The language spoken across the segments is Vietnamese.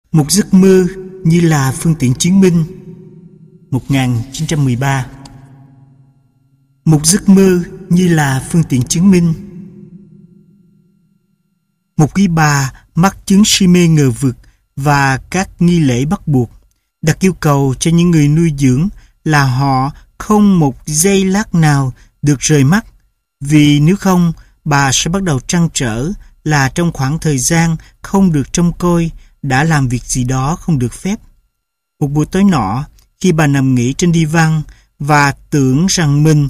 Một giấc mơ như là phương tiện chứng minh. 1913. Một giấc mơ như là phương tiện chứng minh. Một quý bà mắc chứng si mê ngờ vực và các nghi lễ bắt buộc đặt yêu cầu cho những người nuôi dưỡng là họ không một giây lát nào được rời mắt, vì nếu không bà sẽ bắt đầu trăn trở là trong khoảng thời gian không được trông coi đã làm việc gì đó không được phép. Một buổi tối nọ, khi bà nằm nghỉ trên đi văn và tưởng rằng mình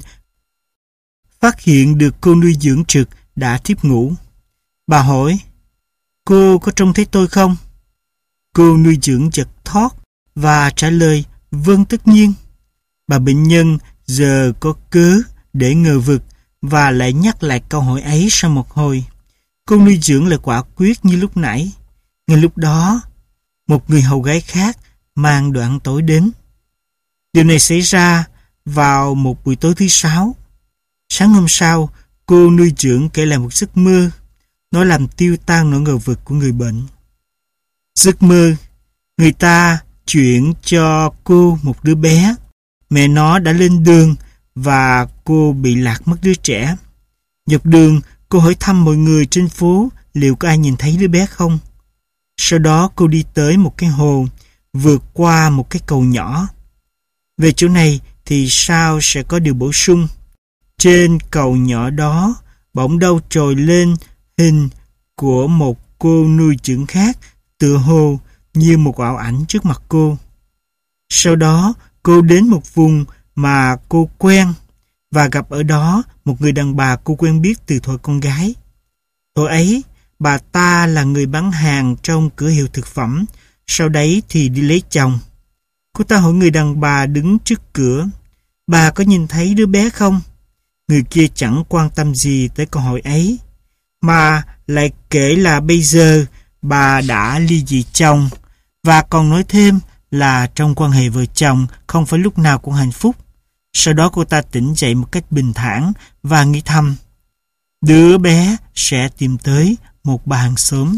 phát hiện được cô nuôi dưỡng trực đã thiếp ngủ, bà hỏi: "Cô có trông thấy tôi không?" Cô nuôi dưỡng giật thót và trả lời: "Vâng, tất nhiên." Bà bệnh nhân giờ có cớ để ngờ vực và lại nhắc lại câu hỏi ấy sau một hồi. Cô nuôi dưỡng lại quả quyết như lúc nãy. Ngay lúc đó, một người hầu gái khác mang đồ ăn tối đến. Điều này xảy ra vào một buổi tối thứ Sáu. Sáng hôm sau, cô nuôi dưỡng kể lại một giấc mơ. Nó làm tiêu tan nỗi ngờ vực của người bệnh. Giấc mơ, người ta chuyển cho cô một đứa bé. Mẹ nó đã lên đường và cô bị lạc mất đứa trẻ. Dọc đường, cô hỏi thăm mọi người trên phố liệu có ai nhìn thấy đứa bé không. Sau đó cô đi tới một cái hồ, vượt qua một cái cầu nhỏ. Về chỗ này thì sao sẽ có điều bổ sung. Trên cầu nhỏ đó, bỗng đâu trồi lên hình của một cô nuôi dưỡng khác, tựa hồ như một ảo ảnh trước mặt cô. Sau đó, cô đến một vùng mà cô quen và gặp ở đó một người đàn bà cô quen biết từ thuở con gái. Hồi ấy, bà ta là người bán hàng trong cửa hiệu thực phẩm, sau đấy thì đi lấy chồng. Cô ta hỏi người đàn bà đứng trước cửa: "Bà có nhìn thấy đứa bé không?" Người kia chẳng quan tâm gì tới câu hỏi ấy, mà lại kể là bây giờ bà đã ly dị chồng, và còn nói thêm là trong quan hệ vợ chồng không phải lúc nào cũng hạnh phúc. Sau đó cô ta tỉnh dậy một cách bình thản và nghĩ thầm: đứa bé sẽ tìm tới một bà hàng xóm.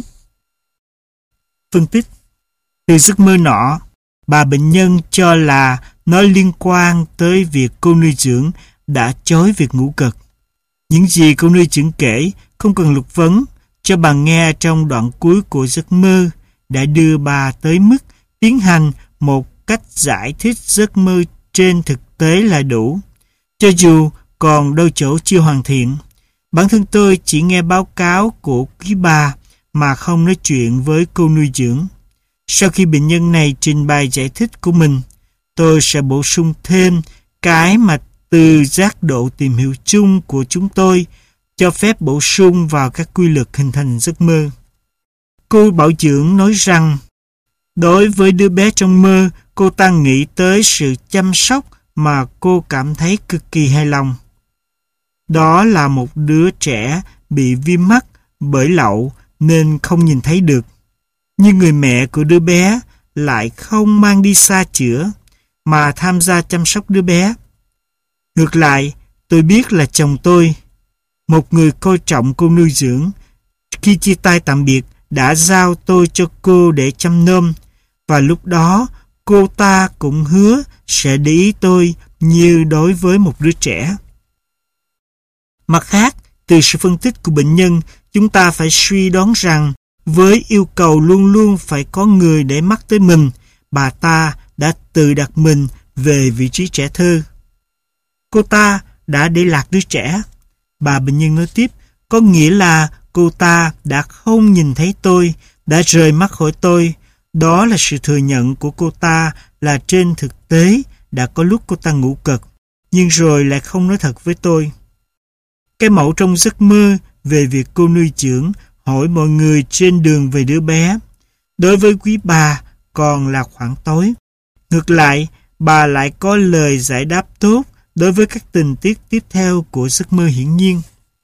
Phân tích: từ giấc mơ nọ, bà bệnh nhân cho là nó liên quan tới việc cô nuôi dưỡng đã chối việc ngủ gật. Những gì cô nuôi dưỡng kể không cần lục vấn, cho bà nghe trong đoạn cuối của giấc mơ đã đưa bà tới mức tiến hành một cách giải thích giấc mơ trên thực tế là đủ, cho dù còn đôi chỗ chưa hoàn thiện. Bản thân tôi chỉ nghe báo cáo của quý bà mà không nói chuyện với cô nuôi dưỡng. Sau khi bệnh nhân này trình bày giải thích của mình, tôi sẽ bổ sung thêm cái mà từ giác độ tìm hiểu chung của chúng tôi cho phép bổ sung vào các quy luật hình thành giấc mơ. Cô bảo dưỡng nói rằng đối với đứa bé trong mơ, cô ta nghĩ tới sự chăm sóc mà cô cảm thấy cực kỳ hài lòng. Đó là một đứa trẻ bị viêm mắt bởi lậu nên không nhìn thấy được. Nhưng người mẹ của đứa bé lại không mang đi xa chữa, mà tham gia chăm sóc đứa bé. Ngược lại, tôi biết là chồng tôi, một người coi trọng cô nuôi dưỡng, khi chia tay tạm biệt đã giao tôi cho cô để chăm nom, và lúc đó cô ta cũng hứa sẽ để ý tôi như đối với một đứa trẻ. Mặt khác, từ sự phân tích của bệnh nhân, chúng ta phải suy đoán rằng với yêu cầu luôn luôn phải có người để mắt tới mình, bà ta đã tự đặt mình về vị trí trẻ thơ. Cô ta đã để lạc đứa trẻ. Bà bệnh nhân nói tiếp, có nghĩa là cô ta đã không nhìn thấy tôi, đã rời mắt khỏi tôi. Đó là sự thừa nhận của cô ta là trên thực tế đã có lúc cô ta ngủ gật, nhưng rồi lại không nói thật với tôi. Cái mẫu trong giấc mơ về việc cô nuôi dưỡng hỏi mọi người trên đường về đứa bé, đối với quý bà còn là khoảng tối. Ngược lại, bà lại có lời giải đáp tốt đối với các tình tiết tiếp theo của giấc mơ hiển nhiên.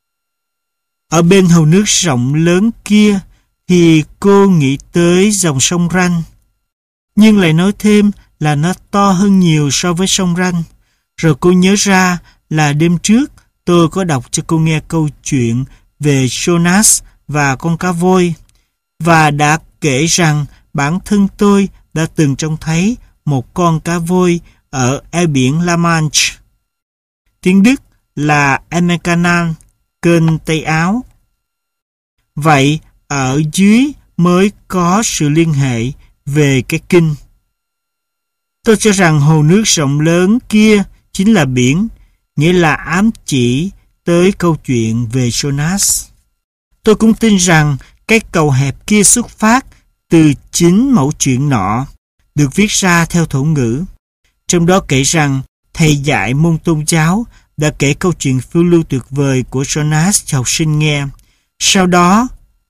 Ở bên hồ nước rộng lớn kia thì cô nghĩ tới dòng sông Ranh, nhưng lại nói thêm là nó to hơn nhiều so với sông Ranh. Rồi cô nhớ ra là đêm trước tôi có đọc cho cô nghe câu chuyện về Jonas và con cá voi, và đã kể rằng bản thân tôi đã từng trông thấy một con cá voi ở eo biển La Manche. Tiếng Đức là Emmentanan, kênh Tây Áo. Vậy ở dưới mới có sự liên hệ về cái kinh. Tôi cho rằng hồ nước rộng lớn kia chính là biển, nghĩa là ám chỉ tới câu chuyện về Jonas. Tôi cũng tin rằng cái cầu hẹp kia xuất phát từ chính mẩu chuyện nọ, được viết ra theo thổ ngữ. Trong đó kể rằng thầy dạy môn tôn giáo đã kể câu chuyện phiêu lưu tuyệt vời của Jonas cho học sinh nghe. Sau đó,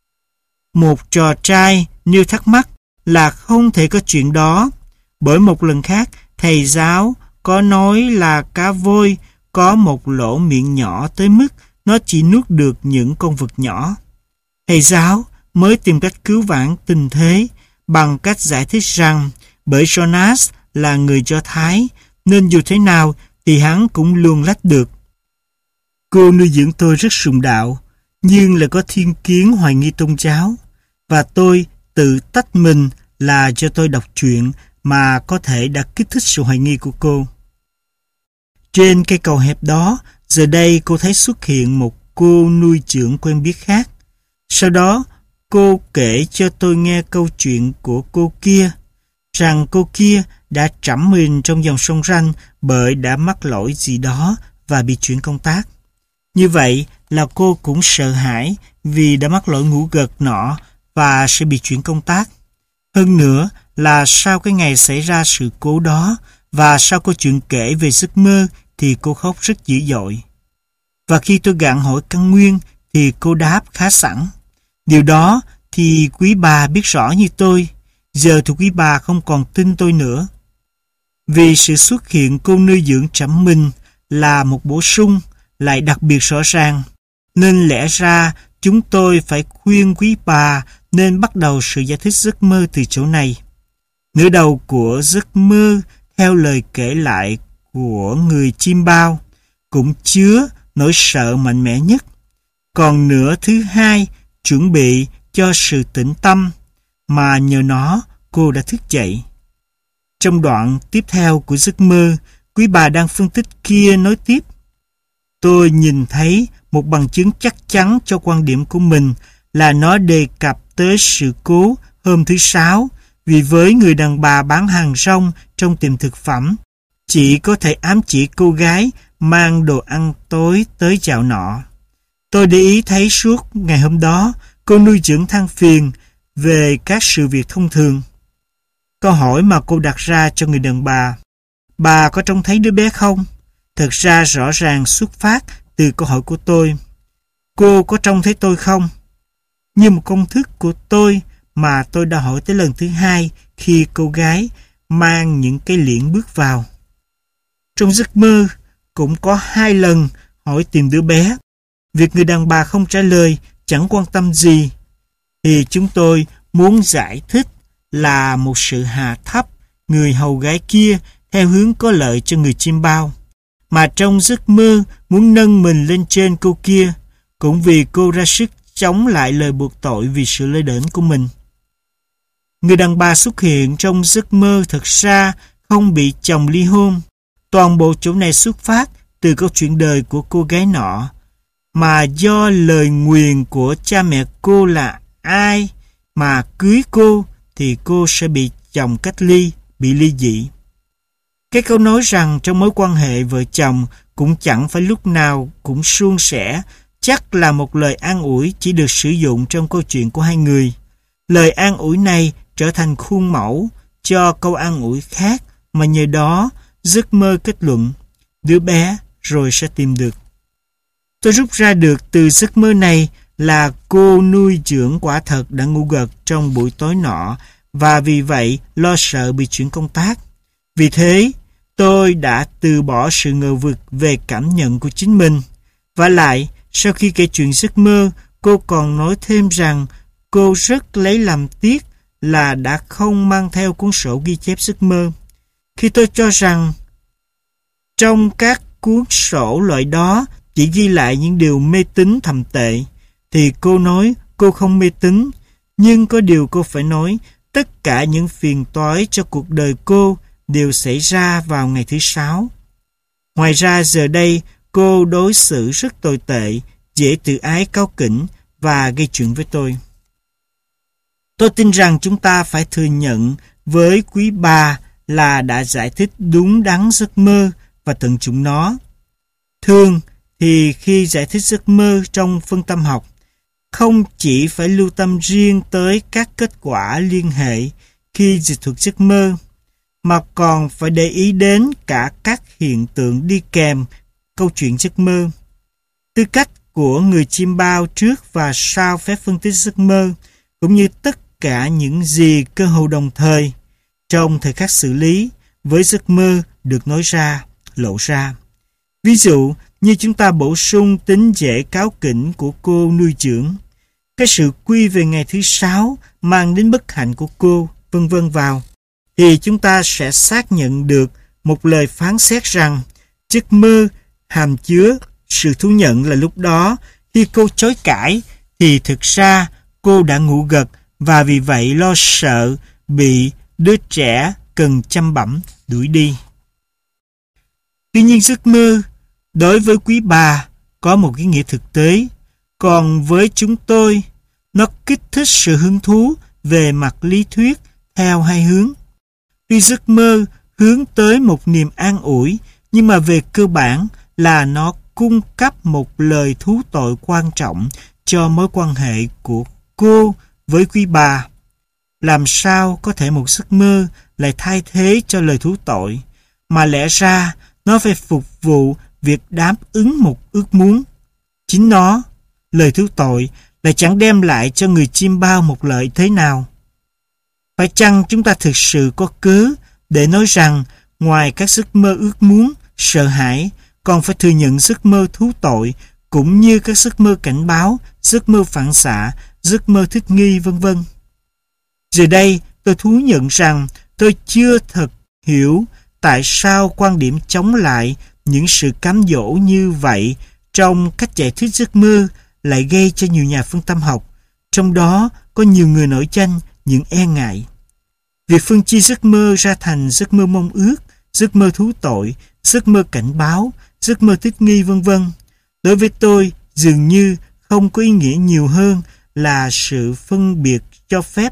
một trò trai nêu thắc mắc là không thể có chuyện đó, bởi một lần khác thầy giáo có nói là cá voi có một lỗ miệng nhỏ tới mức nó chỉ nuốt được những con vật nhỏ. Thầy giáo mới tìm cách cứu vãn tình thế bằng cách giải thích rằng bởi Jonas là người Do Thái nên dù thế nào thì hắn cũng luồn lách được. Cô nuôi dưỡng tôi rất sùng đạo, nhưng lại có thiên kiến hoài nghi tôn giáo, và tôi tự tách mình là do tôi đọc truyện mà có thể đã kích thích sự hoài nghi của cô. Trên cây cầu hẹp đó, giờ đây cô thấy xuất hiện một cô nuôi dưỡng quen biết khác. Sau đó, cô kể cho tôi nghe câu chuyện của cô kia, rằng cô kia đã trẫm mình trong dòng sông Ranh bởi đã mắc lỗi gì đó và bị chuyển công tác. Như vậy là cô cũng sợ hãi vì đã mắc lỗi ngủ gật nọ và sẽ bị chuyển công tác. Hơn nữa là sau cái ngày xảy ra sự cố đó và sau câu chuyện kể về giấc mơ thì cô khóc rất dữ dội. Và khi tôi gạn hỏi căn nguyên thì cô đáp khá sẵn. Điều đó thì quý bà biết rõ như tôi. Giờ thì quý bà không còn tin tôi nữa. Vì sự xuất hiện cô nuôi dưỡng trẫm mình là một bổ sung lại đặc biệt rõ ràng, nên lẽ ra chúng tôi phải khuyên quý bà nên bắt đầu sự giải thích giấc mơ từ chỗ này. Nửa đầu của giấc mơ theo lời kể lại của người chim bao cũng chứa nỗi sợ mạnh mẽ nhất. Còn nửa thứ hai chuẩn bị cho sự tĩnh tâm mà nhờ nó cô đã thức dậy. Trong đoạn tiếp theo của giấc mơ, quý bà đang phân tích kia nói tiếp: tôi nhìn thấy một bằng chứng chắc chắn cho quan điểm của mình là nó đề cập tới sự cố hôm thứ Sáu, vì với người đàn bà bán hàng rong trong tiệm thực phẩm chỉ có thể ám chỉ cô gái mang đồ ăn tối tới chợ nọ. Tôi để ý thấy suốt ngày hôm đó cô nuôi dưỡng than phiền về các sự việc thông thường. Câu hỏi mà cô đặt ra cho người đàn bà có trông thấy đứa bé không? Thật ra rõ ràng xuất phát từ câu hỏi của tôi. Cô có trông thấy tôi không? Như một công thức của tôi mà tôi đã hỏi tới lần thứ hai khi cô gái mang những cái liễn bước vào. Trong giấc mơ cũng có 2 lần hỏi tìm đứa bé. Việc người đàn bà không trả lời chẳng quan tâm gì, thì chúng tôi muốn giải thích là một sự hạ thấp người hầu gái kia theo hướng có lợi cho người chim bao, mà trong giấc mơ muốn nâng mình lên trên cô kia, cũng vì cô ra sức chống lại lời buộc tội vì sự lơ đễnh của mình. Người đàn bà xuất hiện trong giấc mơ thật ra không bị chồng ly hôn. Toàn bộ chỗ này xuất phát từ câu chuyện đời của cô gái nọ, mà do lời nguyền của cha mẹ cô là ai mà cưới cô thì cô sẽ bị chồng cách ly, bị ly dị. Cái câu nói rằng trong mối quan hệ vợ chồng cũng chẳng phải lúc nào cũng suôn sẻ, chắc là một lời an ủi chỉ được sử dụng trong câu chuyện của hai người. Lời an ủi này trở thành khuôn mẫu cho câu an ủi khác mà nhờ đó giấc mơ kết luận đứa bé rồi sẽ tìm được. Tôi rút ra được từ giấc mơ này là cô nuôi dưỡng quả thật đã ngủ gật trong buổi tối nọ và vì vậy lo sợ bị chuyển công tác. Vì thế, tôi đã từ bỏ sự ngờ vực về cảm nhận của chính mình. Vả lại, sau khi kể chuyện giấc mơ, cô còn nói thêm rằng cô rất lấy làm tiếc là đã không mang theo cuốn sổ ghi chép giấc mơ. Khi tôi cho rằng trong các cuốn sổ loại đó chỉ ghi lại những điều mê tín thầm tệ, thì cô nói cô không mê tín, nhưng có điều cô phải nói tất cả những phiền toái cho cuộc đời cô đều xảy ra vào ngày thứ Sáu. Ngoài ra giờ đây cô đối xử rất tồi tệ, dễ tự ái cáu kỉnh và gây chuyện với tôi. Tôi tin rằng chúng ta phải thừa nhận với quý bà là đã giải thích đúng đắn giấc mơ và tận dụng nó. Thường thì khi giải thích giấc mơ trong phân tâm học, không chỉ phải lưu tâm riêng tới các kết quả liên hệ khi dịch thuật giấc mơ, mà còn phải để ý đến cả các hiện tượng đi kèm câu chuyện giấc mơ. Tư cách của người chiêm bao trước và sau phép phân tích giấc mơ, cũng như tất cả những gì cơ hồ đồng thời trong thời khắc xử lý với giấc mơ được nói ra, lộ ra. Ví dụ như chúng ta bổ sung tính dễ cáu kỉnh của cô nuôi dưỡng, cái sự quy về ngày thứ Sáu mang đến bất hạnh của cô, vân vân vào, thì chúng ta sẽ xác nhận được một lời phán xét rằng giấc mơ hàm chứa sự thú nhận là lúc đó khi cô chối cãi thì thực ra cô đã ngủ gật và vì vậy lo sợ bị đứa trẻ cần chăm bẵm đuổi đi. Tuy nhiên giấc mơ đối với quý bà có một ý nghĩa thực tế, còn với chúng tôi nó kích thích sự hứng thú về mặt lý thuyết theo hai hướng. Tuy giấc mơ hướng tới một niềm an ủi, nhưng mà về cơ bản là nó cung cấp một lời thú tội quan trọng cho mối quan hệ của cô với quý bà. Làm sao có thể một giấc mơ lại thay thế cho lời thú tội, mà lẽ ra nó phải phục vụ việc đáp ứng một ước muốn. Chính nó, lời thú tội, lại chẳng đem lại cho người chiêm bao một lợi thế nào. Phải chăng chúng ta thực sự có cớ để nói rằng ngoài các giấc mơ ước muốn, sợ hãi, còn phải thừa nhận giấc mơ thú tội, cũng như các giấc mơ cảnh báo, giấc mơ phản xạ, giấc mơ thích nghi, vân vân. Giờ đây, tôi thú nhận rằng tôi chưa thật hiểu tại sao quan điểm chống lại những sự cám dỗ như vậy trong cách giải thích giấc mơ lại gây cho nhiều nhà phân tâm học, trong đó có nhiều người nổi danh những e ngại. Việc phân chia giấc mơ ra thành giấc mơ mong ước, giấc mơ thú tội, giấc mơ cảnh báo, giấc mơ thích nghi, vân vân, đối với tôi dường như không có ý nghĩa nhiều hơn là sự phân biệt cho phép,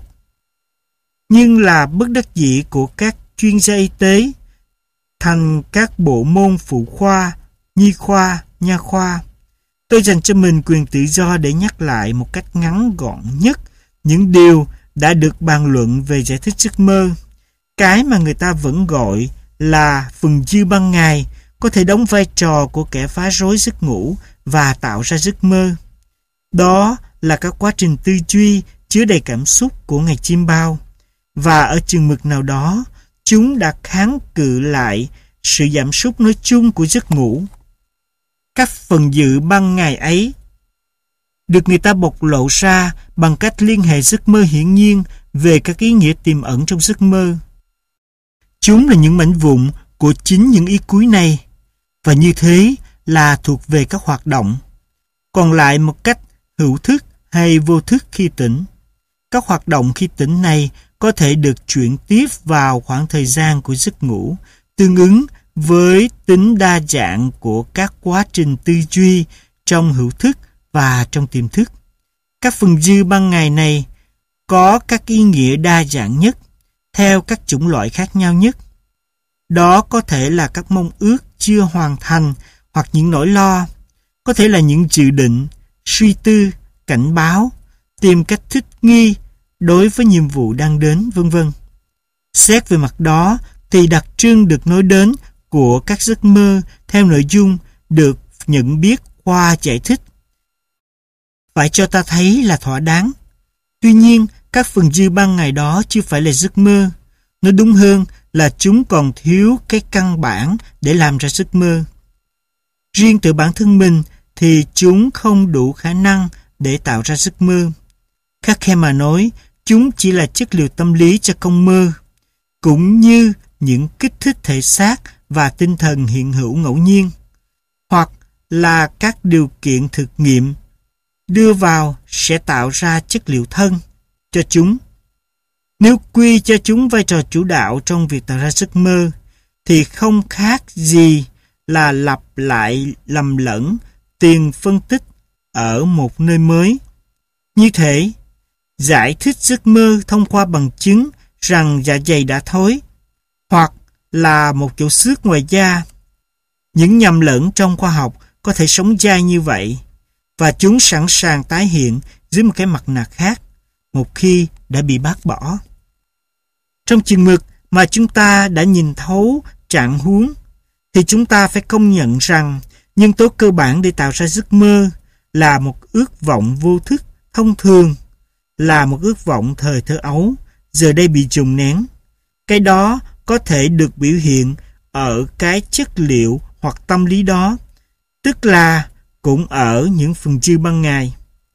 nhưng là bất đắc dĩ của các chuyên gia y tế thành các bộ môn phụ khoa, nhi khoa, nha khoa. Tôi dành cho mình quyền tự do để nhắc lại một cách ngắn gọn nhất những điều đã được bàn luận về giải thích giấc mơ. Cái mà người ta vẫn gọi là phần dư ban ngày có thể đóng vai trò của kẻ phá rối giấc ngủ và tạo ra giấc mơ. Đó là các quá trình tư duy chứa đầy cảm xúc của ngày chiêm bao, và ở chừng mực nào đó chúng đã kháng cự lại sự giảm sút nói chung của giấc ngủ. Các phần dự ban ngày ấy được người ta bộc lộ ra bằng cách liên hệ giấc mơ hiển nhiên về các ý nghĩa tiềm ẩn trong giấc mơ. Chúng là những mảnh vụn của chính những ý cuối này, và như thế là thuộc về các hoạt động, còn lại một cách hữu thức hay vô thức khi tỉnh. Các hoạt động khi tỉnh này có thể được chuyển tiếp vào khoảng thời gian của giấc ngủ, tương ứng với tính đa dạng của các quá trình tư duy trong hữu thức và trong tiềm thức. Các phần dư ban ngày này có các ý nghĩa đa dạng nhất, theo các chủng loại khác nhau nhất. Đó có thể là các mong ước chưa hoàn thành hoặc những nỗi lo, có thể là những dự định, suy tư, cảnh báo, tìm cách thích nghi đối với nhiệm vụ đang đến, vân vân. Xét về mặt đó thì đặc trưng được nói đến của các giấc mơ theo nội dung được nhận biết qua giải thích phải cho ta thấy là thỏa đáng. Tuy nhiên, các phần dư ban ngày đó chưa phải là giấc mơ. Nói đúng hơn là chúng còn thiếu cái căn bản để làm ra giấc mơ. Riêng từ bản thân mình thì chúng không đủ khả năng để tạo ra giấc mơ. Khắc khe mà nói, chúng chỉ là chất liệu tâm lý cho công mơ, cũng như những kích thích thể xác và tinh thần hiện hữu ngẫu nhiên, hoặc là các điều kiện thực nghiệm đưa vào sẽ tạo ra chất liệu thân cho chúng. Nếu quy cho chúng vai trò chủ đạo trong việc tạo ra giấc mơ, thì không khác gì là lặp lại lầm lẫn tiền phân tích ở một nơi mới. Như thế, giải thích giấc mơ thông qua bằng chứng rằng dạ dày đã thối, hoặc là một chỗ xước ngoài da. Những nhầm lẫn trong khoa học có thể sống dai như vậy, và chúng sẵn sàng tái hiện dưới một cái mặt nạ khác một khi đã bị bác bỏ. Trong chừng mực mà chúng ta đã nhìn thấu trạng huống, thì chúng ta phải công nhận rằng nhân tố cơ bản để tạo ra giấc mơ là một ước vọng vô thức thông thường, là một ước vọng thời thơ ấu, giờ đây bị dồn nén. Cái đó có thể được biểu hiện ở cái chất liệu hoặc tâm lý đó, tức là cũng ở những phần dư ban ngày.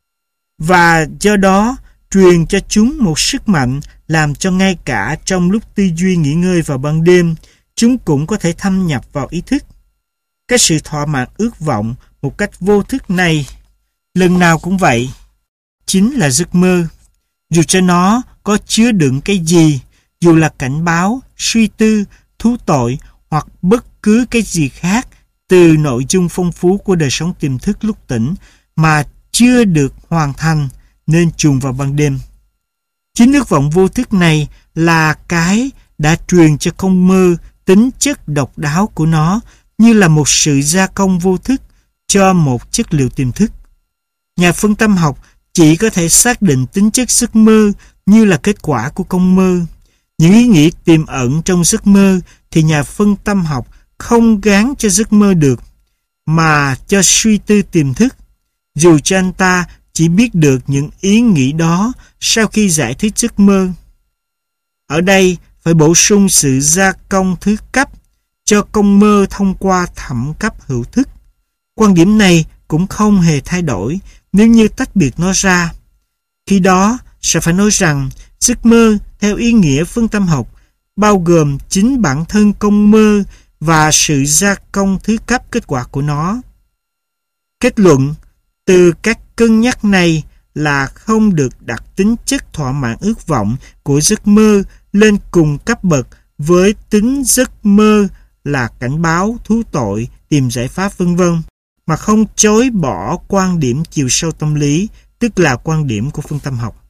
Và do đó, truyền cho chúng một sức mạnh làm cho ngay cả trong lúc tư duy nghỉ ngơi vào ban đêm, chúng cũng có thể thâm nhập vào ý thức. Cái sự thỏa mãn ước vọng một cách vô thức này, lần nào cũng vậy, chính là giấc mơ. Dù cho nó có chứa đựng cái gì, dù là cảnh báo, suy tư, thú tội hoặc bất cứ cái gì khác từ nội dung phong phú của đời sống tiềm thức lúc tỉnh mà chưa được hoàn thành nên chuồn vào ban đêm. Chính ước vọng vô thức này là cái đã truyền cho con mơ tính chất độc đáo của nó, như là một sự gia công vô thức cho một chất liệu tiềm thức. Nhà phân tâm học chỉ có thể xác định tính chất giấc mơ như là kết quả của con mơ. Những ý nghĩ tiềm ẩn trong giấc mơ thì nhà phân tâm học không gán cho giấc mơ được, mà cho suy tư tiềm thức, dù cho anh ta chỉ biết được những ý nghĩ đó sau khi giải thích giấc mơ. Ở đây phải bổ sung sự gia công thứ cấp cho con mơ thông qua thẩm cấp hữu thức. Quan điểm này cũng không hề thay đổi nếu như tách biệt nó ra. Khi đó sẽ phải nói rằng giấc mơ theo ý nghĩa phân tâm học bao gồm chính bản thân con mơ và sự gia công thứ cấp kết quả của nó. Kết luận từ các cân nhắc này là không được đặt tính chất thỏa mãn ước vọng của giấc mơ lên cùng cấp bậc với tính giấc mơ là cảnh báo, thú tội, tìm giải pháp v.v. mà không chối bỏ quan điểm chiều sâu tâm lý, tức là quan điểm của phân tâm học.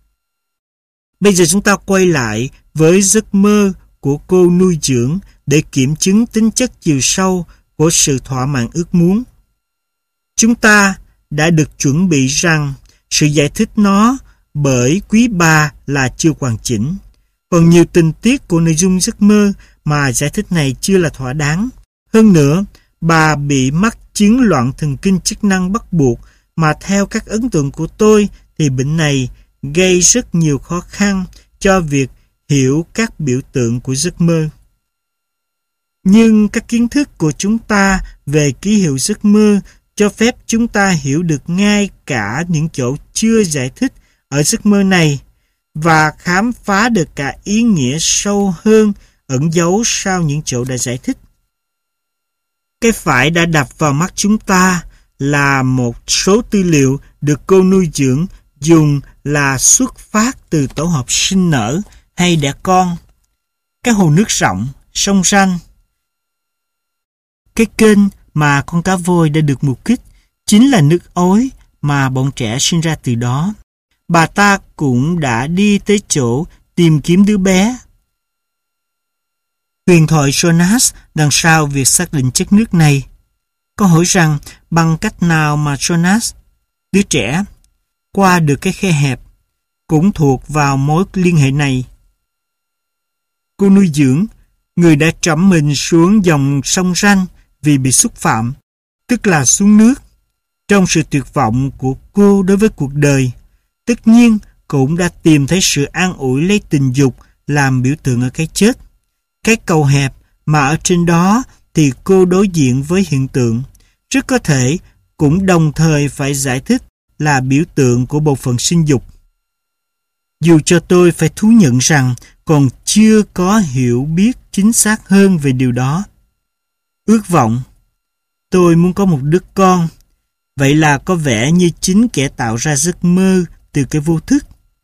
Bây giờ chúng ta quay lại với giấc mơ của cô nuôi dưỡng để kiểm chứng tính chất chiều sâu của sự thỏa mãn ước muốn. Chúng ta đã được chuẩn bị rằng sự giải thích nó bởi quý bà là chưa hoàn chỉnh. Còn nhiều tình tiết của nội dung giấc mơ mà giải thích này chưa là thỏa đáng. Hơn nữa, bà bị mắc chứng loạn thần kinh chức năng bắt buộc mà theo các ấn tượng của tôi thì bệnh này gây rất nhiều khó khăn cho việc hiểu các biểu tượng của giấc mơ. Nhưng các kiến thức của chúng ta về ký hiệu giấc mơ cho phép chúng ta hiểu được ngay cả những chỗ chưa giải thích ở giấc mơ này và khám phá được cả ý nghĩa sâu hơn ẩn giấu sau những chỗ đã giải thích. Cái phải đã đập vào mắt chúng ta là một số tư liệu được cô nuôi dưỡng dùng là xuất phát từ tổ hợp sinh nở hay đẻ con, cái hồ nước rộng, sông ranh. Cái kênh mà con cá voi đã được mục kích chính là nước ối mà bọn trẻ sinh ra từ đó. Bà ta cũng đã đi tới chỗ tìm kiếm đứa bé. Huyền thoại Jonas đằng sau việc xác định chất nước này. Có hỏi rằng bằng cách nào mà Jonas, đứa trẻ, qua được cái khe hẹp, cũng thuộc vào mối liên hệ này. Cô nuôi dưỡng, người đã trẫm mình xuống dòng sông ranh vì bị xúc phạm, tức là xuống nước. Trong sự tuyệt vọng của cô đối với cuộc đời, tất nhiên cũng đã tìm thấy sự an ủi lấy tình dục làm biểu tượng ở cái chết. Cái cầu hẹp mà ở trên đó thì cô đối diện với hiện tượng, rất có thể cũng đồng thời phải giải thích là biểu tượng của bộ phận sinh dục. Dù cho tôi phải thú nhận rằng còn chưa có hiểu biết chính xác hơn về điều đó. Ước vọng, tôi muốn có một đứa con, vậy là có vẻ như chính kẻ tạo ra giấc mơ từ cái vô thức.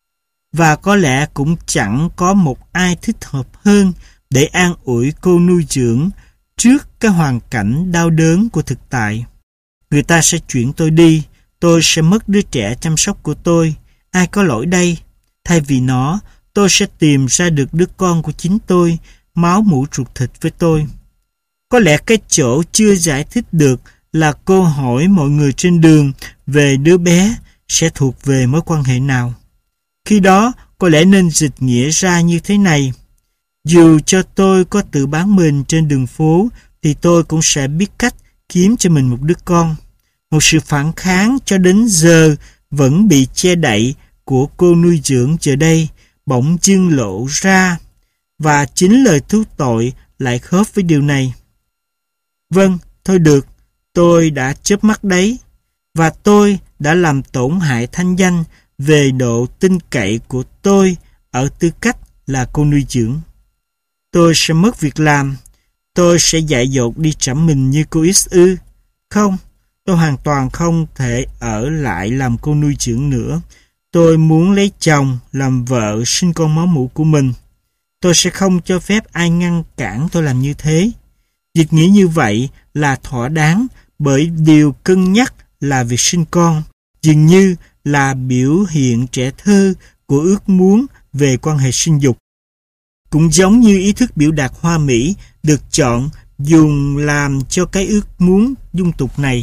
và có lẽ cũng chẳng có một ai thích hợp hơn để an ủi cô nuôi dưỡng trước cái hoàn cảnh đau đớn của thực tại. Người ta sẽ chuyển tôi đi, tôi sẽ mất đứa trẻ chăm sóc của tôi. Ai có lỗi đây? Thay vì nó, tôi sẽ tìm ra được đứa con của chính tôi, máu mủ ruột thịt với tôi. Có lẽ cái chỗ chưa giải thích được là câu hỏi mọi người trên đường về đứa bé sẽ thuộc về mối quan hệ nào. Khi đó, có lẽ nên dịch nghĩa ra như thế này. Dù cho tôi có tự bán mình trên đường phố, thì tôi cũng sẽ biết cách kiếm cho mình một đứa con. Một sự phản kháng cho đến giờ vẫn bị che đậy của cô nuôi dưỡng giờ đây bỗng dưng lộ ra, và chính lời thú tội lại khớp với điều này. Vâng, thôi được, tôi đã chớp mắt đấy, và tôi đã làm tổn hại thanh danh về độ tin cậy của tôi ở tư cách là cô nuôi dưỡng. Tôi sẽ mất việc làm, tôi sẽ dại dột đi trẫm mình như cô X ư? Không, tôi hoàn toàn không thể ở lại làm cô nuôi dưỡng nữa. Tôi muốn lấy chồng, làm vợ, sinh con máu mủ của mình. Tôi sẽ không cho phép ai ngăn cản tôi làm như thế. Việc nghĩ như vậy là thỏa đáng, bởi điều cân nhắc là việc sinh con, dường như là biểu hiện trẻ thơ của ước muốn về quan hệ sinh dục. Cũng giống như ý thức biểu đạt hoa mỹ được chọn dùng làm cho cái ước muốn dung tục này.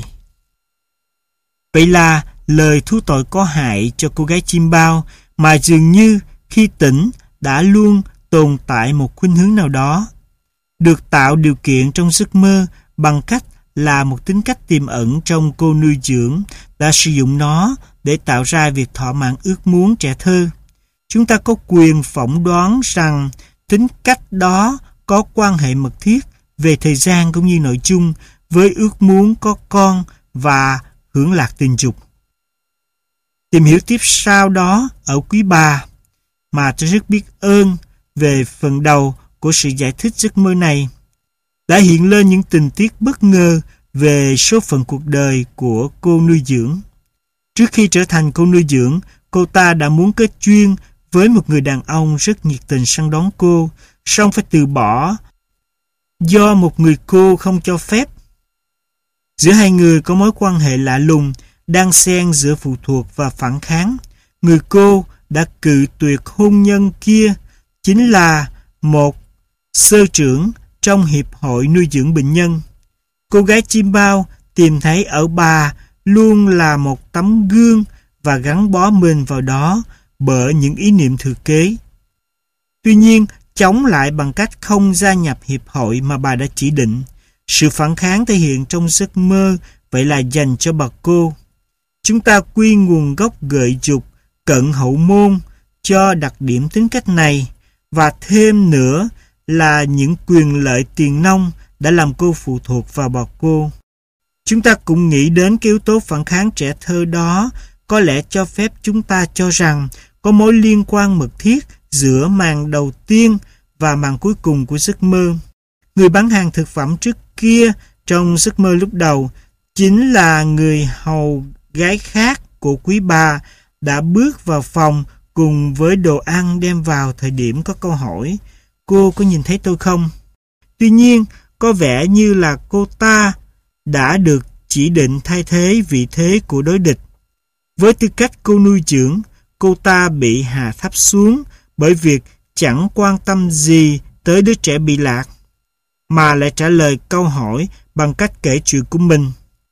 Vậy là lời thú tội có hại cho cô gái chim bao, mà dường như khi tỉnh đã luôn tồn tại một khuynh hướng nào đó, được tạo điều kiện trong giấc mơ bằng cách là một tính cách tiềm ẩn trong cô nuôi dưỡng đã sử dụng nó để tạo ra việc thỏa mãn ước muốn trẻ thơ. Chúng ta có quyền phỏng đoán rằng tính cách đó có quan hệ mật thiết về thời gian cũng như nội dung với ước muốn có con và hưởng lạc tình dục. Tìm hiểu tiếp sau đó ở quý 3, mà tôi rất biết ơn về phần đầu của sự giải thích giấc mơ này. Đã hiện lên những tình tiết bất ngờ về số phận cuộc đời của cô nuôi dưỡng. Trước khi trở thành cô nuôi dưỡng, cô ta đã muốn kết duyên với một người đàn ông rất nhiệt tình săn đón cô, song phải từ bỏ do một người cô không cho phép. Giữa hai người có mối quan hệ lạ lùng, đang xen giữa phụ thuộc và phản kháng. Người cô đã cự tuyệt hôn nhân kia chính là một sơ trưởng trong hiệp hội nuôi dưỡng bệnh nhân. Cô gái chim bao tìm thấy ở bà luôn là một tấm gương và gắn bó mình vào đó bởi những ý niệm thừa kế. Tuy nhiên, chống lại bằng cách không gia nhập hiệp hội mà bà đã chỉ định. Sự phản kháng thể hiện trong giấc mơ, vậy là dành cho bà cô. Chúng ta quy nguồn gốc gợi dục cận hậu môn cho đặc điểm tính cách này, và thêm nữa là những quyền lợi tiền nong đã làm cô phụ thuộc vào bà cô. Chúng ta cũng nghĩ đến cái yếu tố phản kháng trẻ thơ đó có lẽ cho phép chúng ta cho rằng có mối liên quan mật thiết giữa màn đầu tiên và màn cuối cùng của giấc mơ. Người bán hàng thực phẩm trước kia trong giấc mơ lúc đầu chính là người hầu gái khác của quý bà đã bước vào phòng cùng với đồ ăn đem vào thời điểm có câu hỏi: "Cô có nhìn thấy tôi không?" Tuy nhiên, có vẻ như là cô ta đã được chỉ định thay thế vị thế của đối địch. Với tư cách cô nuôi dưỡng, cô ta bị hạ thấp xuống bởi việc chẳng quan tâm gì tới đứa trẻ bị lạc, mà lại trả lời câu hỏi bằng cách kể chuyện của mình.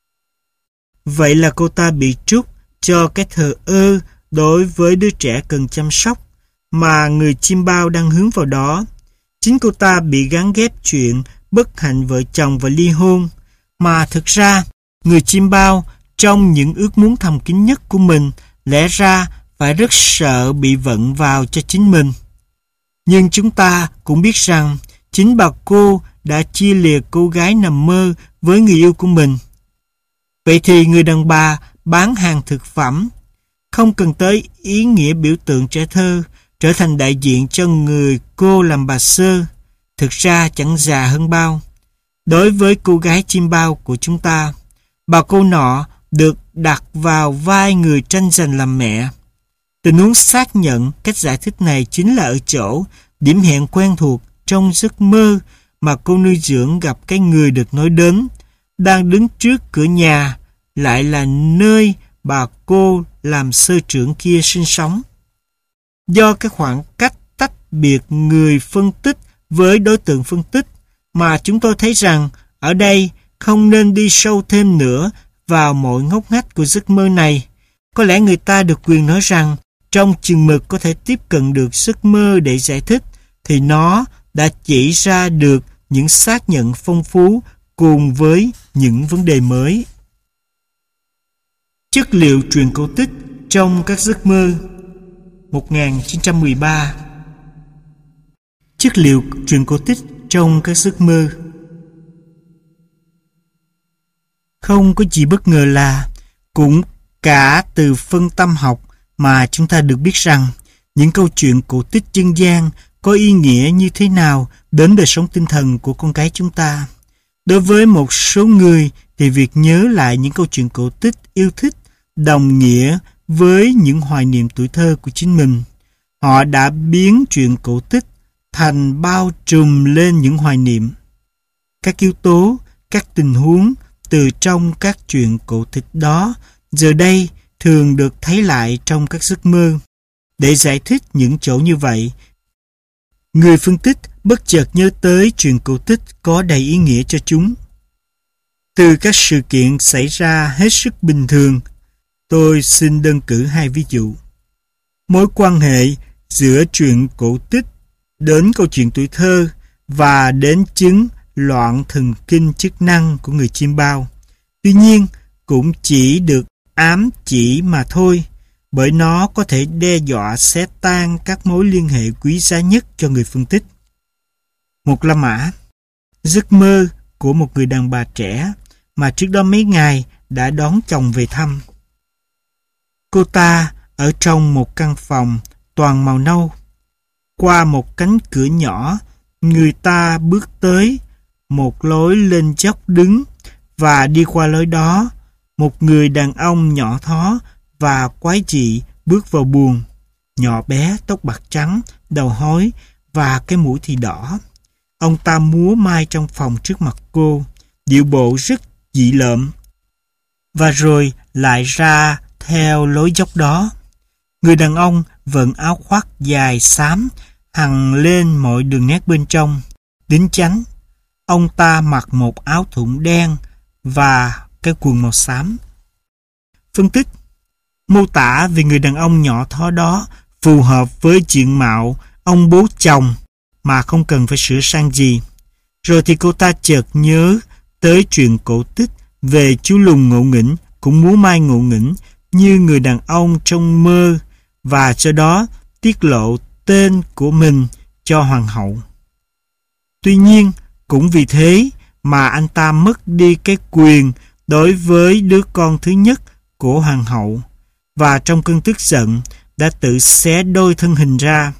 Vậy là cô ta bị trút cho cái thờ ơ đối với đứa trẻ cần chăm sóc mà người chim bao đang hướng vào đó. Chính cô ta bị gán ghép chuyện bất hạnh vợ chồng và ly hôn, mà thực ra người chim bao trong những ước muốn thầm kín nhất của mình lẽ ra phải rất sợ bị vận vào cho chính mình. Nhưng chúng ta cũng biết rằng chính bà cô đã chia lìa cô gái nằm mơ với người yêu của mình. Vậy thì người đàn bà bán hàng thực phẩm không cần tới ý nghĩa biểu tượng trẻ thơ, trở thành đại diện cho người cô làm bà sơ, thực ra chẳng già hơn bao. Đối với cô gái chim bao của chúng ta, bà cô nọ được đặt vào vai người tranh giành làm mẹ. Tình huống xác nhận cách giải thích này chính là ở chỗ điểm hẹn quen thuộc trong giấc mơ mà cô nuôi dưỡng gặp cái người được nói đến, đang đứng trước cửa nhà, lại là nơi bà cô làm sơ trưởng kia sinh sống. Do cái khoảng cách tách biệt người phân tích với đối tượng phân tích mà chúng tôi thấy rằng ở đây không nên đi sâu thêm nữa vào mọi ngóc ngách của giấc mơ này. Có lẽ người ta được quyền nói rằng trong chừng mực có thể tiếp cận được giấc mơ để giải thích thì nó đã chỉ ra được những xác nhận phong phú cùng với những vấn đề mới. Chất liệu truyền cổ tích trong các giấc mơ 1913. Chất liệu truyền cổ tích trong các giấc mơ. Không có gì bất ngờ là cũng cả từ phân tâm học mà chúng ta được biết rằng những câu chuyện cổ tích dân gian có ý nghĩa như thế nào đến đời sống tinh thần của con cái chúng ta. Đối với một số người thì việc nhớ lại những câu chuyện cổ tích yêu thích đồng nghĩa với những hoài niệm tuổi thơ của chính mình. Họ đã biến chuyện cổ tích thành bao trùm lên những hoài niệm. Các yếu tố, các tình huống từ trong các chuyện cổ tích đó giờ đây thường được thấy lại trong các giấc mơ. Để giải thích những chỗ như vậy, người phân tích bất chợt nhớ tới chuyện cổ tích có đầy ý nghĩa cho chúng. Từ các sự kiện xảy ra hết sức bình thường, tôi xin đơn cử hai ví dụ. Mối quan hệ giữa chuyện cổ tích đến câu chuyện tuổi thơ và đến chứng loạn thần kinh chức năng của người chiêm bao. Tuy nhiên, cũng chỉ được ám chỉ mà thôi, bởi nó có thể đe dọa xé tan các mối liên hệ quý giá nhất cho người phân tích. Một La Mã. Giấc mơ của một người đàn bà trẻ mà trước đó mấy ngày đã đón chồng về thăm. Cô ta ở trong một căn phòng toàn màu nâu. Qua một cánh cửa nhỏ, người ta bước tới một lối lên dốc đứng, và đi qua lối đó, một người đàn ông nhỏ thó và quái dị bước vào buồng. Nhỏ bé, tóc bạc trắng, đầu hói và cái mũi thì đỏ. Ông ta múa mai trong phòng trước mặt cô, điệu bộ rất dị lợm, và rồi lại ra theo lối dốc đó. Người đàn ông vận áo khoác dài xám hằn lên mọi đường nét bên trong, đính chánh. Ông ta mặc một áo thụng đen và cái quần màu xám. Phân tích. Mô tả về người đàn ông nhỏ thó đó phù hợp với diện mạo ông bố chồng mà không cần phải sửa sang gì. Rồi thì cô ta chợt nhớ tới chuyện cổ tích về chú lùn ngộ nghĩnh cũng múa mai ngộ nghĩnh như người đàn ông trong mơ, và sau đó tiết lộ tên của mình cho hoàng hậu. Tuy nhiên, cũng vì thế mà anh ta mất đi cái quyền đối với đứa con thứ nhất của hoàng hậu, và trong cơn tức giận đã tự xé đôi thân hình ra.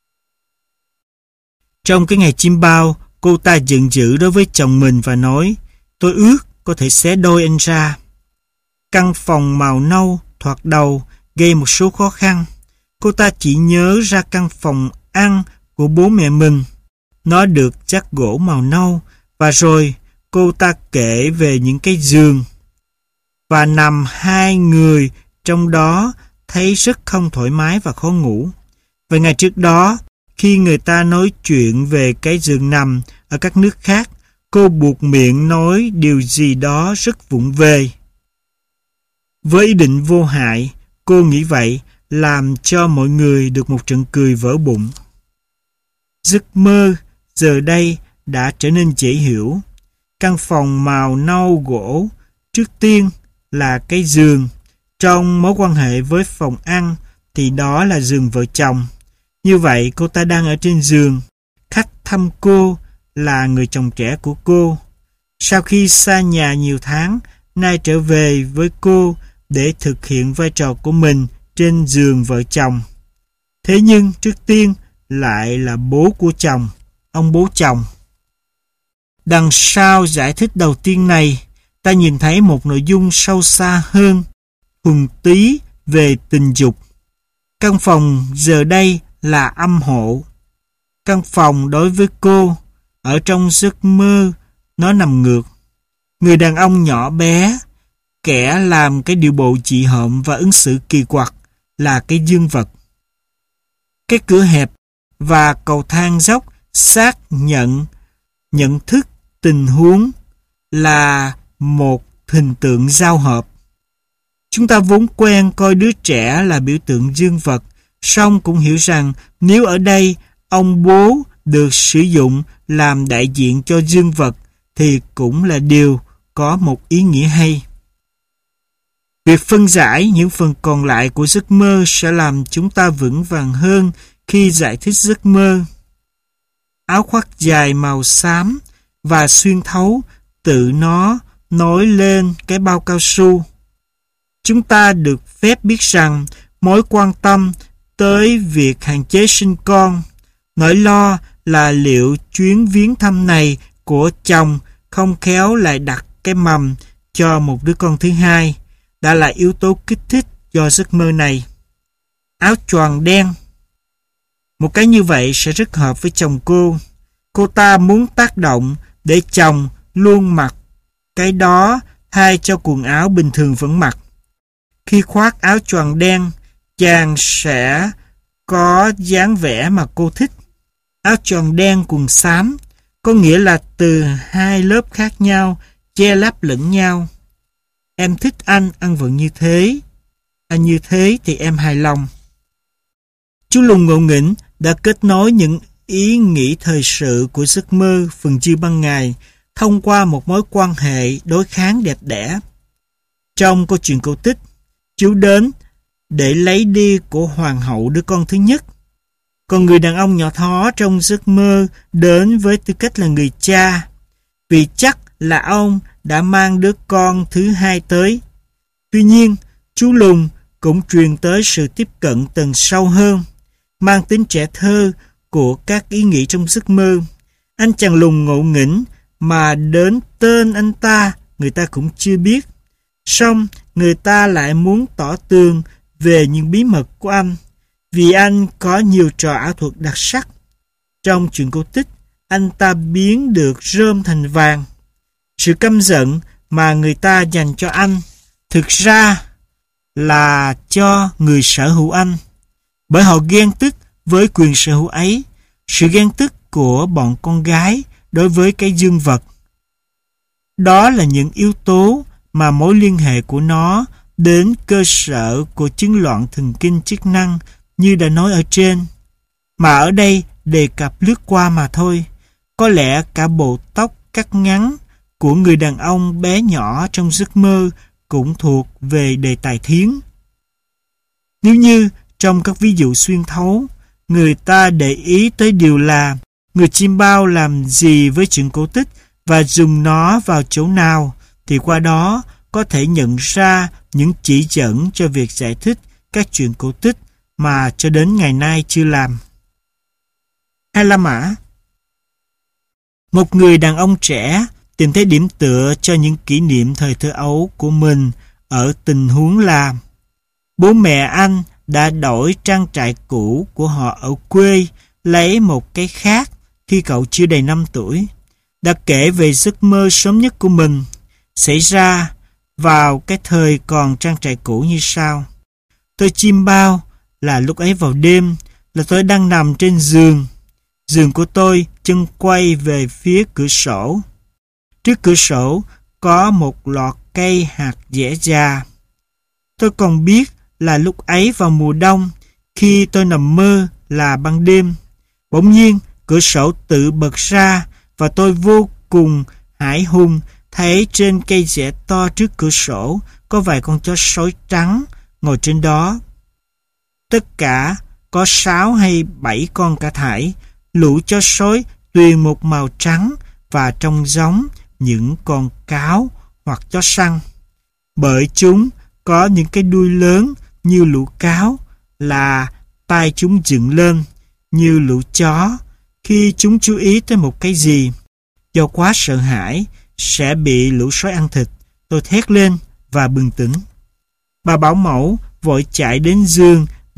Trong cái ngày chiêm bao, cô ta giận dữ đối với chồng mình và nói: "Tôi ước có thể xé đôi anh ra." Căn phòng màu nâu thoạt đầu gây một số khó khăn. Cô ta chỉ nhớ ra căn phòng ăn của bố mẹ mình. Nó được chắt gỗ màu nâu, và rồi cô ta kể về những cái giường, và nằm hai người trong đó thấy rất không thoải mái và khó ngủ. Và ngày trước đó, khi người ta nói chuyện về cái giường nằm ở các nước khác, cô buộc miệng nói điều gì đó rất vụng về. Với ý định vô hại, cô nghĩ vậy làm cho mọi người được một trận cười vỡ bụng. Giấc mơ giờ đây đã trở nên dễ hiểu. Căn phòng màu nâu gỗ trước tiên là cái giường. Trong mối quan hệ với phòng ăn thì đó là giường vợ chồng. Như vậy cô ta đang ở trên giường. Khách thăm cô là người chồng trẻ của cô. Sau khi xa nhà nhiều tháng, nay trở về với cô để thực hiện vai trò của mình trên giường vợ chồng. Thế nhưng trước tiên lại là bố của chồng, ông bố chồng. Đằng sau giải thích đầu tiên này, ta nhìn thấy một nội dung sâu xa hơn, thuần túy về tình dục. Căn phòng giờ đây là âm hộ. Căn phòng đối với cô, ở trong giấc mơ, nó nằm ngược. Người đàn ông nhỏ bé, kẻ làm cái điệu bộ dị hợm và ứng xử kỳ quặc là cái dương vật. Cái cửa hẹp và cầu thang dốc xác nhận thức tình huống là một hình tượng giao hợp. Chúng ta vốn quen coi đứa trẻ là biểu tượng dương vật, song cũng hiểu rằng nếu ở đây ông bố được sử dụng làm đại diện cho dương vật thì cũng là điều có một ý nghĩa hay. Việc phân giải những phần còn lại của giấc mơ sẽ làm chúng ta vững vàng hơn khi giải thích giấc mơ. Áo khoác dài màu xám và xuyên thấu tự nó nối lên cái bao cao su. Chúng ta được phép biết rằng mối quan tâm tới việc hạn chế sinh con, nỗi lo là liệu chuyến viếng thăm này của chồng không khéo lại đặt cái mầm cho một đứa con thứ hai, đã là yếu tố kích thích cho giấc mơ này. Áo choàng đen. Một cái như vậy sẽ rất hợp với chồng cô. Cô ta muốn tác động để chồng luôn mặc cái đó thay cho quần áo bình thường vẫn mặc. Khi khoác áo choàng đen, chàng sẽ có dáng vẻ mà cô thích. Áo choàng đen quần xám có nghĩa là từ hai lớp khác nhau che lấp lẫn nhau. Em thích anh ăn vận như thế. Anh như thế thì em hài lòng. Chú Lùng ngộ nghĩnh đã kết nối những ý nghĩ thời sự của giấc mơ phần dư ban ngày thông qua một mối quan hệ đối kháng đẹp đẽ. Trong câu chuyện cổ tích, chú đến để lấy đi của hoàng hậu đứa con thứ nhất. Còn người đàn ông nhỏ thó trong giấc mơ đến với tư cách là người cha, vì chắc là ông đã mang đứa con thứ hai tới. Tuy nhiên, chú Lùng cũng truyền tới sự tiếp cận tầng sâu hơn, mang tính trẻ thơ của các ý nghĩ trong giấc mơ. Anh chàng Lùng ngộ nghĩnh mà đến tên anh ta người ta cũng chưa biết. Song người ta lại muốn tỏ tường về những bí mật của anh, vì anh có nhiều trò ảo thuật đặc sắc. Trong chuyện cổ tích, anh ta biến được rơm thành vàng. Sự căm giận mà người ta dành cho anh thực ra là cho người sở hữu anh, bởi họ ghen tức với quyền sở hữu ấy, sự ghen tức của bọn con gái đối với cái dương vật. Đó là những yếu tố mà mối liên hệ của nó đến cơ sở của chứng loạn thần kinh chức năng như đã nói ở trên, mà ở đây đề cập lướt qua mà thôi. Có lẽ cả bộ tóc cắt ngắn của người đàn ông bé nhỏ trong giấc mơ cũng thuộc về đề tài thiến. Nếu như trong các ví dụ xuyên thấu, người ta để ý tới điều là người chim bao làm gì với chuyện cổ tích và dùng nó vào chỗ nào, thì qua đó có thể nhận ra những chỉ dẫn cho việc giải thích các chuyện cổ tích mà cho đến ngày nay chưa làm. Hai La Mã. Một người đàn ông trẻ tìm thấy điểm tựa cho những kỷ niệm thời thơ ấu của mình ở tình huống là bố mẹ anh đã đổi trang trại cũ của họ ở quê lấy một cái khác khi cậu chưa đầy 5 tuổi. Đã kể về giấc mơ sớm nhất của mình xảy ra vào cái thời còn trang trại cũ như sau. Tôi chim bao là lúc ấy vào đêm, là tôi đang nằm trên giường. Giường của tôi chân quay về phía cửa sổ. Trước cửa sổ có một lọt cây hạt dẻ già. Tôi còn biết là lúc ấy vào mùa đông, khi tôi nằm mơ là ban đêm. Bỗng nhiên cửa sổ tự bật ra và tôi vô cùng hãi hùng thấy trên cây dẻ to trước cửa sổ có vài con chó sói trắng ngồi trên đó. Tất cả có 6 hay 7 con cả thảy. Lũ chó sói tuyền một màu trắng và trông giống những con cáo hoặc chó săn, bởi chúng có những cái đuôi lớn như lũ cáo, là tai chúng dựng lên như lũ chó khi chúng chú ý tới một cái gì. Do quá sợ hãi sẽ bị lũ sói ăn thịt, tôi thét lên và bừng tỉnh. Bà bảo mẫu vội chạy đến giường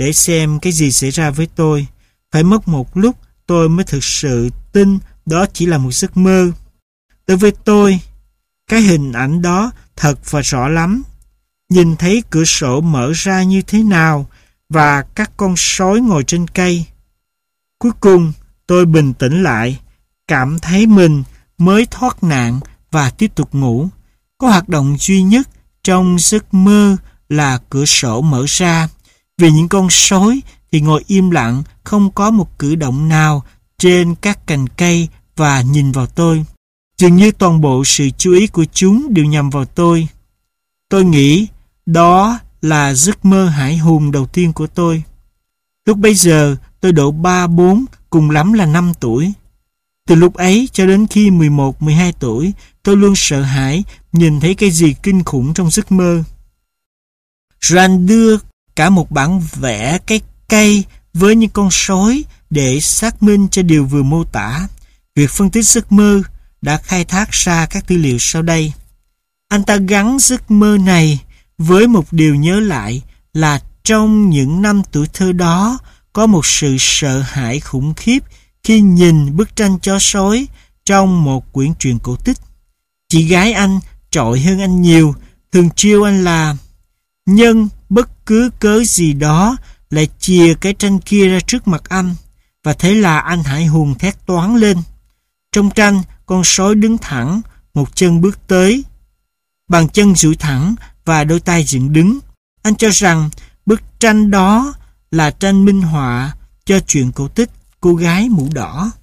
để xem cái gì xảy ra với tôi. Phải mất một lúc tôi mới thực sự tin đó chỉ là một giấc mơ. Đối với tôi, cái hình ảnh đó thật và rõ lắm. Nhìn thấy cửa sổ mở ra như thế nào và các con sói ngồi trên cây. Cuối cùng, tôi bình tĩnh lại, cảm thấy mình mới thoát nạn và tiếp tục ngủ. Có hoạt động duy nhất trong giấc mơ là cửa sổ mở ra, vì những con sói thì ngồi im lặng, không có một cử động nào trên các cành cây và nhìn vào tôi. Dường như toàn bộ sự chú ý của chúng đều nhằm vào tôi. Tôi nghĩ đó là giấc mơ hải hùng đầu tiên của tôi. Lúc bấy giờ tôi độ 3-4, cùng lắm là 5 tuổi. Từ lúc ấy cho đến khi 11-12 tuổi, tôi luôn sợ hãi nhìn thấy cái gì kinh khủng trong giấc mơ. Rand đưa cả một bản vẽ cái cây với những con sói để xác minh cho điều vừa mô tả. Việc phân tích giấc mơ đã khai thác ra các tư liệu sau đây. Anh ta gắn giấc mơ này với một điều nhớ lại là trong những năm tuổi thơ đó có một sự sợ hãi khủng khiếp khi nhìn bức tranh chó sói trong một quyển truyện cổ tích. Chị gái anh trội hơn anh nhiều, thường trêu anh là nhân bất cứ cớ gì đó lại chìa cái tranh kia ra trước mặt anh, và thế là anh hải hùng thét toáng lên. Trong tranh, con sói đứng thẳng, một chân bước tới, bàn chân duỗi thẳng và đôi tay dựng đứng. Anh cho rằng bức tranh đó là tranh minh họa cho chuyện cổ tích Cô gái mũ đỏ.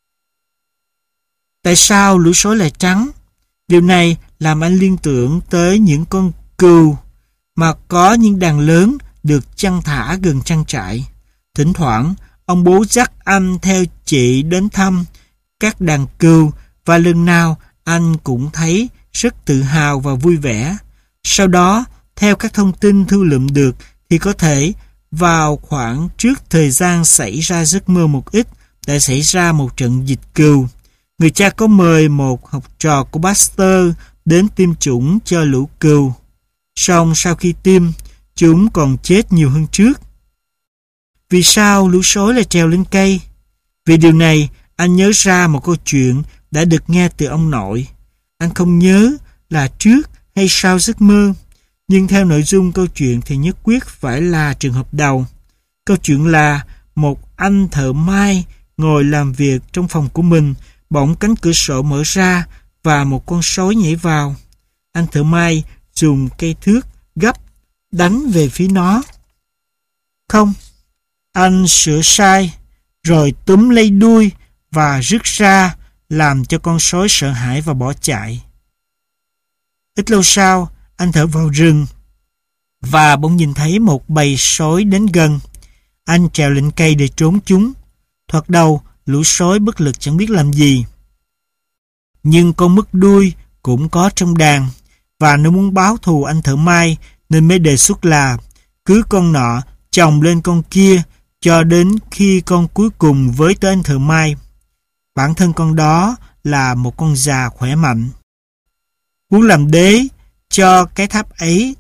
Tại sao lũ sói lại trắng? Điều này làm anh liên tưởng tới những con cừu mà có những đàn lớn được chăn thả gần trang trại. Thỉnh thoảng, ông bố dắt anh theo chị đến thăm các đàn cừu và lần nào anh cũng thấy rất tự hào và vui vẻ. Sau đó, theo các thông tin thu lượm được thì có thể vào khoảng trước thời gian xảy ra giấc mơ một ít đã xảy ra một trận dịch cừu. Người cha có mời một học trò của Pasteur đến tiêm chủng cho lũ cừu. Song sau khi tiêm, chúng còn chết nhiều hơn trước. Vì sao lũ sói lại trèo lên cây? Vì điều này, anh nhớ ra một câu chuyện đã được nghe từ ông nội. Anh không nhớ là trước hay sau giấc mơ, nhưng theo nội dung câu chuyện thì nhất quyết phải là trường hợp đầu. Câu chuyện là một anh thợ may ngồi làm việc trong phòng của mình, bỗng cánh cửa sổ mở ra và một con sói nhảy vào. Anh thợ may dùng cây thước gấp đánh về phía nó. Không, anh sửa sai, rồi túm lấy đuôi và rứt ra, làm cho con sói sợ hãi và bỏ chạy. Ít lâu sau, anh thợ vào rừng và bỗng nhìn thấy một bầy sói đến gần. Anh trèo lên cây để trốn chúng. Thoạt đầu, lũ sói bất lực chẳng biết làm gì. Nhưng con mất đuôi cũng có trong đàn, và nó muốn báo thù anh thợ may nên mới đề xuất là cứ con nọ chồng lên con kia cho đến khi con cuối cùng với tới anh thợ may. Bản thân con đó là một con già khỏe mạnh, muốn làm đế cho cái tháp ấy.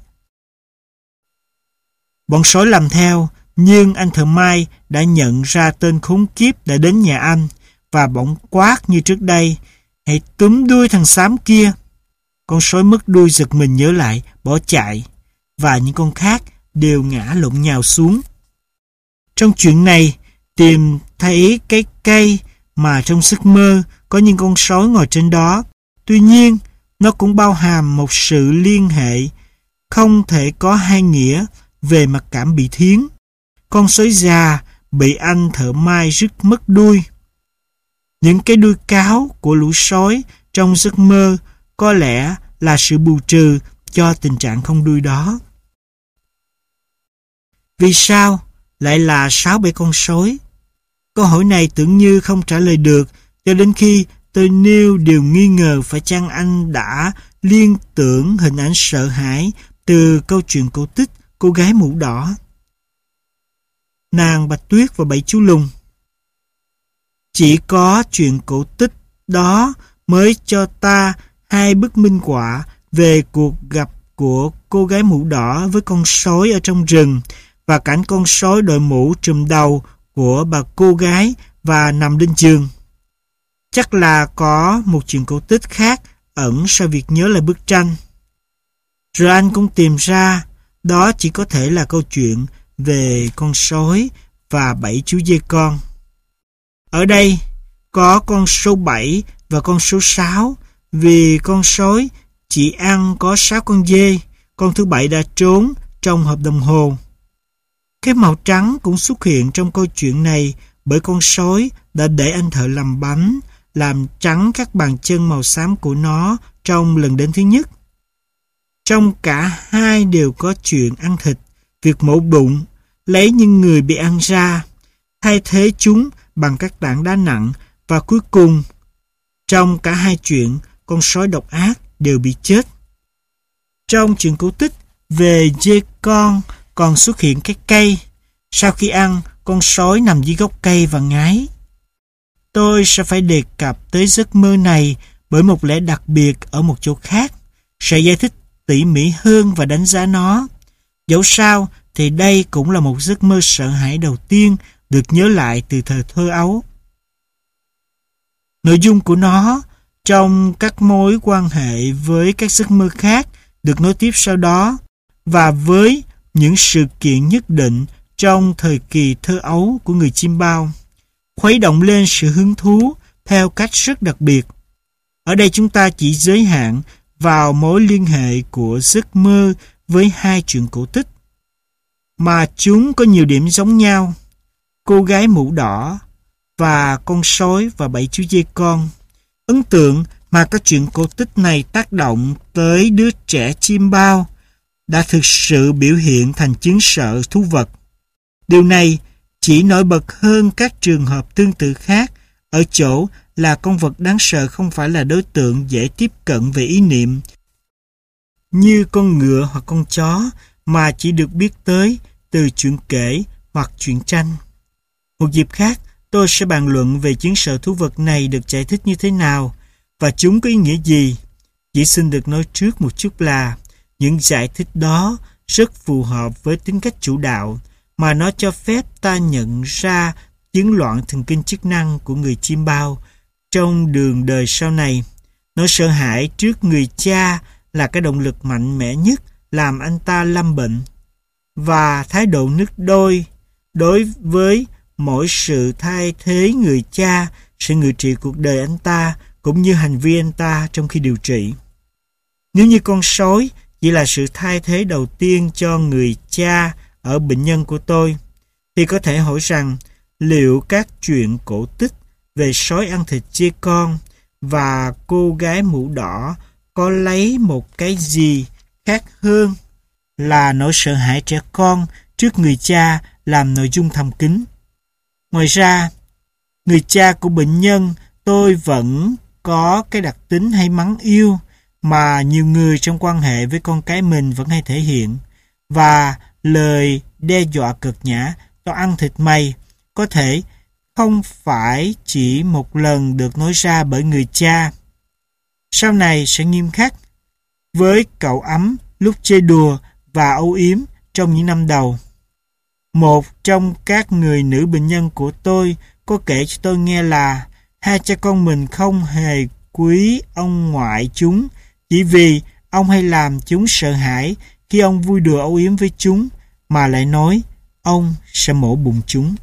Bọn sói làm theo, nhưng anh thợ may đã nhận ra tên khốn kiếp đã đến nhà anh và bỗng quát như trước đây: "Hãy túm đuôi thằng xám kia!" Con sói mất đuôi giật mình nhớ lại, bỏ chạy, và những con khác đều ngã lộn nhào xuống. Trong chuyện này, tìm thấy cái cây mà trong giấc mơ có những con sói ngồi trên đó. Tuy nhiên, nó cũng bao hàm một sự liên hệ không thể có hai nghĩa về mặt cảm bị thiến. Con sói già bị anh thợ may rứt mất đuôi. Những cái đuôi cáo của lũ sói trong giấc mơ có lẽ là sự bù trừ cho tình trạng không đuôi đó. Vì sao lại là 6-7 con sói? Câu hỏi này tưởng như không trả lời được cho đến khi tôi nêu điều nghi ngờ phải chăng anh đã liên tưởng hình ảnh sợ hãi từ câu chuyện cổ tích Cô gái mũ đỏ. Nàng Bạch Tuyết và 7 chú lùn. Chỉ có chuyện cổ tích đó mới cho ta 2 bức minh họa về cuộc gặp của cô gái mũ đỏ với con sói ở trong rừng và cảnh con sói đội mũ trùm đầu của bà cô gái và nằm lên giường. Chắc là có một chuyện cổ tích khác ẩn sau việc nhớ lại bức tranh. Rồi anh cũng tìm ra đó chỉ có thể là câu chuyện về con sói và 7 chú dê con. Ở đây có con số 7 và con số 6 vì con sói chỉ ăn có 6 con dê, con thứ 7 đã trốn trong hộp đồng hồ. Cái màu trắng cũng xuất hiện trong câu chuyện này bởi con sói đã để anh thợ làm bánh làm trắng các bàn chân màu xám của nó trong lần đến thứ nhất. Trong cả hai đều có chuyện ăn thịt, việc mổ bụng, lấy những người bị ăn ra, thay thế chúng bằng các tảng đá nặng và cuối cùng, trong cả hai chuyện, con sói độc ác đều bị chết. Trong chuyện cổ tích về dê con còn xuất hiện cái cây. Sau khi ăn, con sói nằm dưới gốc cây và ngáy. Tôi sẽ phải đề cập tới giấc mơ này bởi một lẽ đặc biệt ở một chỗ khác, sẽ giải thích tỉ mỉ hơn và đánh giá nó. Dẫu sao thì đây cũng là một giấc mơ sợ hãi đầu tiên được nhớ lại từ thời thơ ấu. Nội dung của nó trong các mối quan hệ với các giấc mơ khác được nối tiếp sau đó và với những sự kiện nhất định trong thời kỳ thơ ấu của người chim bao, khuấy động lên sự hứng thú theo cách rất đặc biệt. Ở đây chúng ta chỉ giới hạn vào mối liên hệ của giấc mơ với hai chuyện cổ tích, mà chúng có nhiều điểm giống nhau. Cô gái mũ đỏ và con sói và 7 chú dê con. Ấn tượng mà các chuyện cổ tích này tác động tới đứa trẻ chim bao đã thực sự biểu hiện thành chứng sợ thú vật. Điều này chỉ nổi bật hơn các trường hợp tương tự khác ở chỗ là con vật đáng sợ không phải là đối tượng dễ tiếp cận về ý niệm như con ngựa hoặc con chó, mà chỉ được biết tới từ chuyện kể hoặc truyện tranh. Một dịp khác, tôi sẽ bàn luận về chứng sợ thú vật này được giải thích như thế nào và chúng có ý nghĩa gì. Chỉ xin được nói trước một chút là những giải thích đó rất phù hợp với tính cách chủ đạo mà nó cho phép ta nhận ra chứng loạn thần kinh chức năng của người chim bao trong đường đời sau này. Nỗi sợ hãi trước người cha là cái động lực mạnh mẽ nhất làm anh ta lâm bệnh, và thái độ nức đôi đối với mỗi sự thay thế người cha sẽ ngự trị cuộc đời anh ta cũng như hành vi anh ta trong khi điều trị. Nếu như con sói chỉ là sự thay thế đầu tiên cho người cha ở bệnh nhân của tôi, thì có thể hỏi rằng liệu các chuyện cổ tích về sói ăn thịt dê con và cô gái mũ đỏ có lấy một cái gì khác hơn là nỗi sợ hãi trẻ con trước người cha làm nội dung thầm kín. Ngoài ra, người cha của bệnh nhân tôi vẫn có cái đặc tính hay mắng yêu mà nhiều người trong quan hệ với con cái mình vẫn hay thể hiện, và lời đe dọa cực nhã "tao ăn thịt mày" có thể không phải chỉ một lần được nói ra bởi người cha. Sau này sẽ nghiêm khắc với cậu ấm lúc chơi đùa và âu yếm trong những năm đầu. Một trong các người nữ bệnh nhân của tôi có kể cho tôi nghe là hai cha con mình không hề quý ông ngoại chúng chỉ vì ông hay làm chúng sợ hãi khi ông vui đùa âu yếm với chúng, mà lại nói ông sẽ mổ bụng chúng.